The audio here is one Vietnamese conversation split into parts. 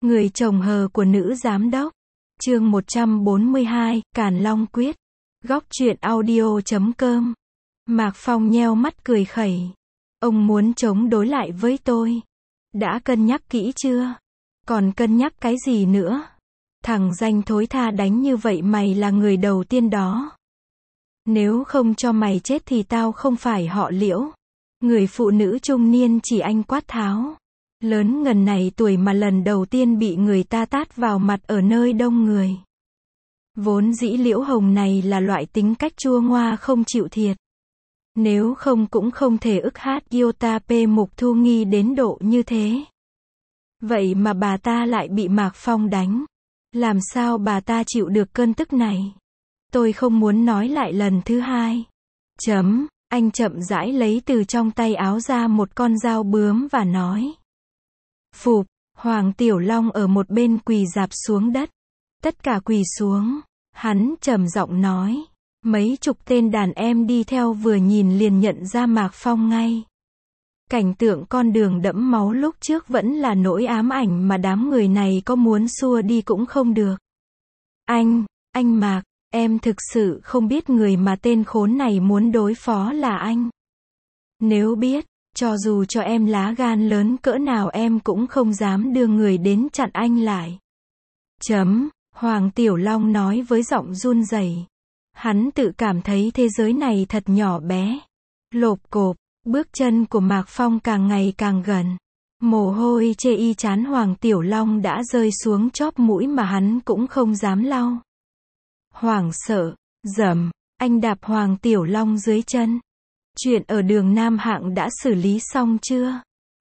Người chồng hờ của nữ giám đốc. Chương 142, Càn Long quyết. Góc truyện audio.com. Mạc Phong nheo mắt cười khẩy. Ông muốn chống đối lại với tôi. Đã cân nhắc kỹ chưa? Còn cân nhắc cái gì nữa? Thằng danh thối tha đánh như vậy mày là người đầu tiên đó. Nếu không cho mày chết thì tao không phải họ Liễu. Người phụ nữ trung niên chỉ anh quát tháo. Lớn ngần này tuổi mà lần đầu tiên bị người ta tát vào mặt ở nơi đông người. Vốn dĩ Liễu Hồng này là loại tính cách chua ngoa không chịu thiệt. Nếu không cũng không thể ức hát Iota P Mục Thu Nghi đến độ như thế. Vậy mà bà ta lại bị Mạc Phong đánh. Làm sao bà ta chịu được cơn tức này? Tôi không muốn nói lại lần thứ hai. Anh chậm rãi lấy từ trong tay áo ra một con dao bướm và nói. Phụp, Hoàng Tiểu Long ở một bên quỳ rạp xuống đất. Tất cả quỳ xuống. Hắn trầm giọng nói. Mấy chục tên đàn em đi theo vừa nhìn liền nhận ra Mạc Phong ngay. Cảnh tượng con đường đẫm máu lúc trước vẫn là nỗi ám ảnh mà đám người này có muốn xua đi cũng không được. Anh Mạc, em thực sự không biết người mà tên khốn này muốn đối phó là anh. Nếu biết, cho dù cho em lá gan lớn cỡ nào em cũng không dám đưa người đến chặn anh lại. Hoàng Tiểu Long nói với giọng run rẩy. Hắn tự cảm thấy thế giới này thật nhỏ bé. Lộp cộp, bước chân của Mạc Phong càng ngày càng gần. Mồ hôi chê y chán Hoàng Tiểu Long đã rơi xuống chóp mũi mà hắn cũng không dám lau. Hoảng sợ, anh đạp Hoàng Tiểu Long dưới chân. Chuyện ở đường Nam Hạng đã xử lý xong chưa?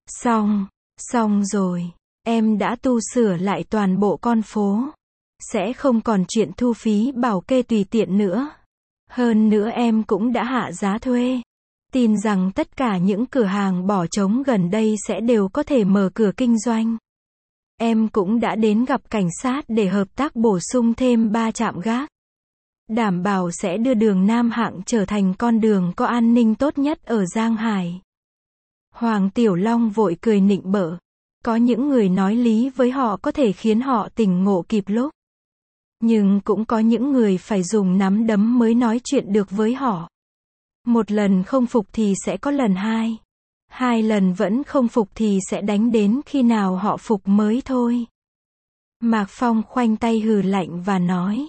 Xong rồi. Em đã tu sửa lại toàn bộ con phố. Sẽ không còn chuyện thu phí bảo kê tùy tiện nữa. Hơn nữa em cũng đã hạ giá thuê. Tin rằng tất cả những cửa hàng bỏ trống gần đây sẽ đều có thể mở cửa kinh doanh. Em cũng đã đến gặp cảnh sát để hợp tác bổ sung thêm 3 trạm gác. Đảm bảo sẽ đưa đường Nam Hạng trở thành con đường có an ninh tốt nhất ở Giang Hải. Hoàng Tiểu Long vội cười nịnh bợ. Có những người nói lý với họ có thể khiến họ tỉnh ngộ kịp lúc. Nhưng cũng có những người phải dùng nắm đấm mới nói chuyện được với họ. Một lần không phục thì sẽ có lần hai. 2 lần vẫn không phục thì sẽ đánh đến khi nào họ phục mới thôi. Mạc Phong khoanh tay hừ lạnh và nói.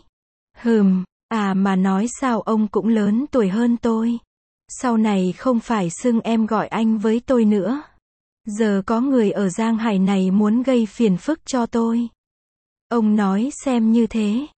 Mà nói sao ông cũng lớn tuổi hơn tôi. Sau này không phải xưng em gọi anh với tôi nữa. Giờ có người ở Giang Hải này muốn gây phiền phức cho tôi. Ông nói xem như thế.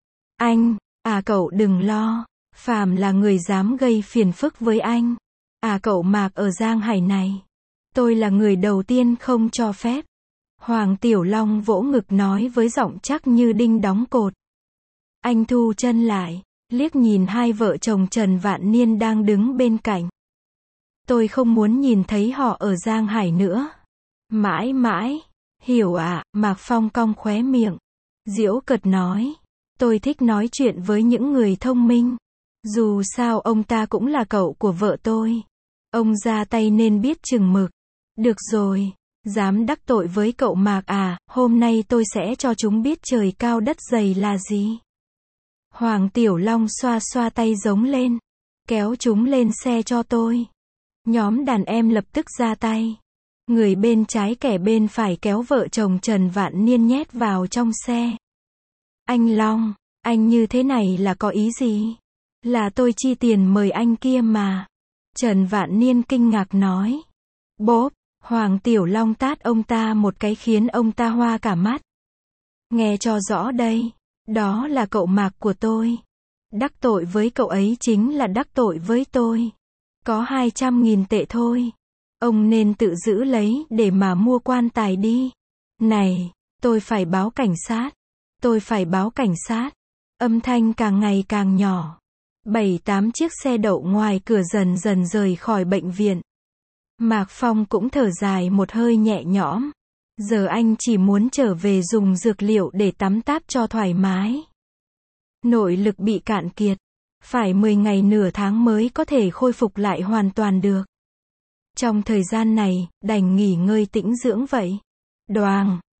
Cậu đừng lo. Phàm là người dám gây phiền phức với anh. Cậu Mạc ở Giang Hải này. Tôi là người đầu tiên không cho phép. Hoàng Tiểu Long vỗ ngực nói với giọng chắc như đinh đóng cột. Anh thu chân lại, liếc nhìn hai vợ chồng Trần Vạn Niên đang đứng bên cạnh. Tôi không muốn nhìn thấy họ ở Giang Hải nữa. Mãi mãi. Hiểu ạ, Mạc Phong cong khóe miệng. Giễu cợt nói. Tôi thích nói chuyện với những người thông minh. Dù sao ông ta cũng là cậu của vợ tôi. Ông ra tay nên biết chừng mực. Được rồi, dám đắc tội với cậu Mạc hôm nay tôi sẽ cho chúng biết trời cao đất dày là gì. Hoàng Tiểu Long xoa xoa tay giống lên. Kéo chúng lên xe cho tôi. Nhóm đàn em lập tức ra tay. Người bên trái kẻ bên phải kéo vợ chồng Trần Vạn Niên nhét vào trong xe. Anh Long, anh như thế này là có ý gì? Là tôi chi tiền mời anh kia mà. Trần Vạn Niên kinh ngạc nói. Bốp, Hoàng Tiểu Long tát ông ta một cái khiến ông ta hoa cả mắt. Nghe cho rõ đây, đó là cậu Mạc của tôi. Đắc tội với cậu ấy chính là đắc tội với tôi. Có 200.000 tệ thôi. Ông nên tự giữ lấy để mà mua quan tài đi. Này, tôi phải báo cảnh sát. Tôi phải báo cảnh sát. Âm thanh càng ngày càng nhỏ. 7-8 chiếc xe đậu ngoài cửa dần dần rời khỏi bệnh viện. Mạc Phong cũng thở dài một hơi nhẹ nhõm. Giờ anh chỉ muốn trở về dùng dược liệu để tắm táp cho thoải mái. Nội lực bị cạn kiệt. Phải 10 ngày nửa tháng mới có thể khôi phục lại hoàn toàn được. Trong thời gian này, đành nghỉ ngơi tĩnh dưỡng vậy. Đoàng,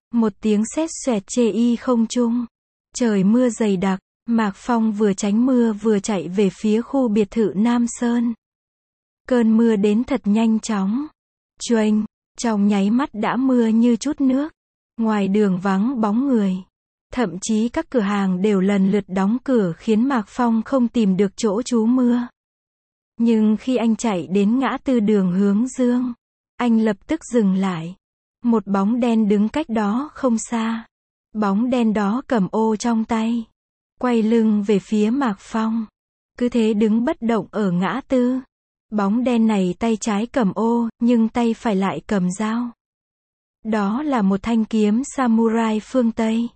Một tiếng sét xoẹt chê y không trung. Trời mưa dày đặc, Mạc Phong vừa tránh mưa vừa chạy về phía khu biệt thự Nam Sơn. Cơn mưa đến thật nhanh chóng. Choành, trong nháy mắt đã mưa như chút nước. Ngoài đường vắng bóng người. Thậm chí các cửa hàng đều lần lượt đóng cửa khiến Mạc Phong không tìm được chỗ trú mưa. Nhưng khi anh chạy đến ngã tư đường hướng dương, anh lập tức dừng lại. Một bóng đen đứng cách đó không xa. Bóng đen đó cầm ô trong tay, quay lưng về phía Mạc Phong. Cứ thế đứng bất động ở ngã tư. Bóng đen này tay trái cầm ô, nhưng tay phải lại cầm dao. Đó là một thanh kiếm samurai phương Tây.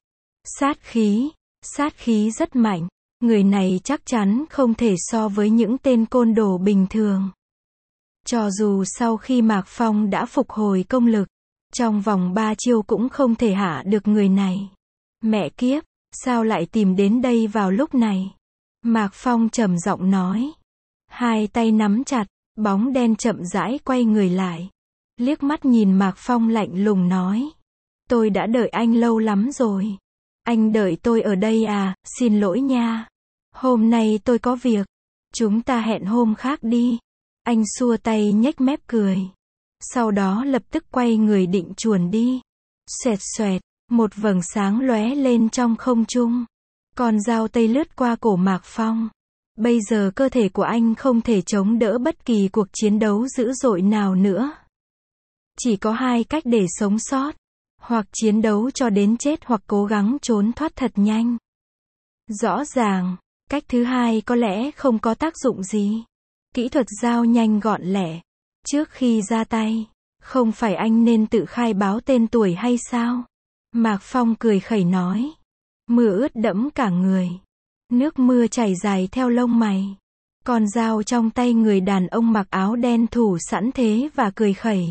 Sát khí rất mạnh. Người này chắc chắn không thể so với những tên côn đồ bình thường. Cho dù sau khi Mạc Phong đã phục hồi công lực, trong vòng 3 chiêu cũng không thể hạ được người này. Mẹ kiếp, sao lại tìm đến đây vào lúc này? Mạc Phong trầm giọng nói. Hai tay nắm chặt, bóng đen chậm rãi quay người lại. Liếc mắt nhìn Mạc Phong lạnh lùng nói. Tôi đã đợi anh lâu lắm rồi. Anh đợi tôi ở đây à, xin lỗi nha. Hôm nay tôi có việc. Chúng ta hẹn hôm khác đi. Anh xua tay nhếch mép cười. Sau đó lập tức quay người định chuồn đi. Xoẹt xoẹt, một vầng sáng lóe lên trong không trung. Con dao tây lướt qua cổ Mạc Phong. Bây giờ cơ thể của anh không thể chống đỡ bất kỳ cuộc chiến đấu dữ dội nào nữa. Chỉ có hai cách để sống sót. Hoặc chiến đấu cho đến chết hoặc cố gắng trốn thoát thật nhanh. Rõ ràng, cách thứ hai có lẽ không có tác dụng gì. Kỹ thuật dao nhanh gọn lẹ. Trước khi ra tay, không phải anh nên tự khai báo tên tuổi hay sao? Mạc Phong cười khẩy nói. Mưa ướt đẫm cả người. Nước mưa chảy dài theo lông mày. Con dao trong tay người đàn ông mặc áo đen thủ sẵn thế và cười khẩy.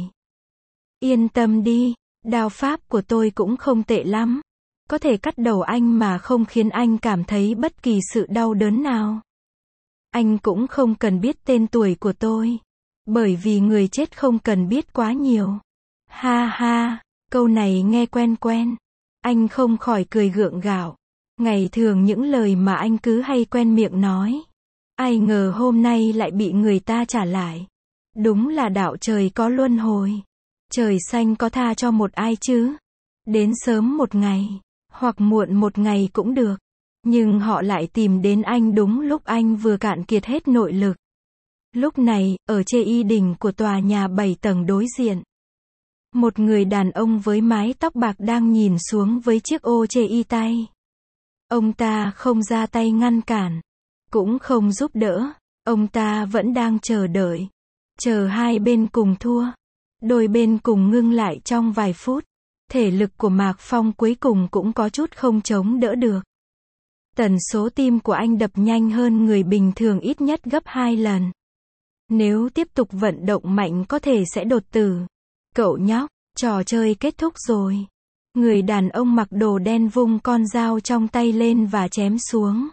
Yên tâm đi, đao pháp của tôi cũng không tệ lắm. Có thể cắt đầu anh mà không khiến anh cảm thấy bất kỳ sự đau đớn nào. Anh cũng không cần biết tên tuổi của tôi. Bởi vì người chết không cần biết quá nhiều. Ha ha, câu này nghe quen quen. Anh không khỏi cười gượng gạo. Ngày thường những lời mà anh cứ hay quen miệng nói. Ai ngờ hôm nay lại bị người ta trả lại. Đúng là đạo trời có luân hồi. Trời xanh có tha cho một ai chứ. Đến sớm một ngày, hoặc muộn một ngày cũng được. Nhưng họ lại tìm đến anh đúng lúc anh vừa cạn kiệt hết nội lực. Lúc này, ở chê y đỉnh của tòa nhà 7 tầng đối diện. Một người đàn ông với mái tóc bạc đang nhìn xuống với chiếc ô chê y tay. Ông ta không ra tay ngăn cản, cũng không giúp đỡ. Ông ta vẫn đang chờ đợi. Chờ hai bên cùng thua. Đôi bên cùng ngưng lại trong vài phút. Thể lực của Mạc Phong cuối cùng cũng có chút không chống đỡ được. Tần số tim của anh đập nhanh hơn người bình thường ít nhất gấp 2 lần. Nếu tiếp tục vận động mạnh có thể sẽ đột tử. Cậu nhóc, trò chơi kết thúc rồi. Người đàn ông mặc đồ đen vung con dao trong tay lên và chém xuống.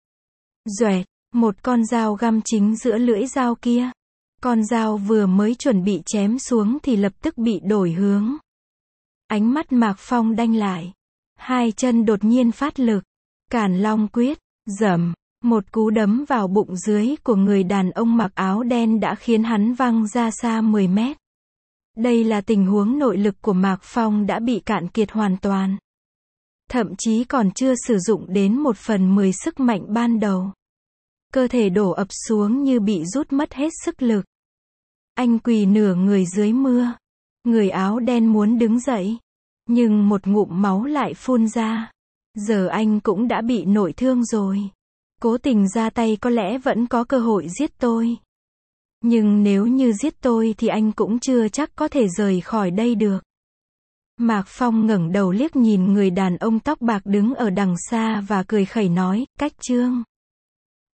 Doẹt, một con dao găm chính giữa lưỡi dao kia. Con dao vừa mới chuẩn bị chém xuống thì lập tức bị đổi hướng. Ánh mắt Mạc Phong đanh lại. Hai chân đột nhiên phát lực. Càn Long quyết, dầm. Một cú đấm vào bụng dưới của người đàn ông mặc áo đen đã khiến hắn văng ra xa 10 mét. Đây là tình huống nội lực của Mạc Phong đã bị cạn kiệt hoàn toàn. Thậm chí còn chưa sử dụng đến 1/10 sức mạnh ban đầu. Cơ thể đổ ập xuống như bị rút mất hết sức lực. Anh quỳ nửa người dưới mưa. Người áo đen muốn đứng dậy. Nhưng một ngụm máu lại phun ra. Giờ anh cũng đã bị nội thương rồi. Cố tình ra tay có lẽ vẫn có cơ hội giết tôi. Nhưng nếu như giết tôi thì anh cũng chưa chắc có thể rời khỏi đây được. Mạc Phong ngẩng đầu liếc nhìn người đàn ông tóc bạc đứng ở đằng xa và cười khẩy nói, cách chương.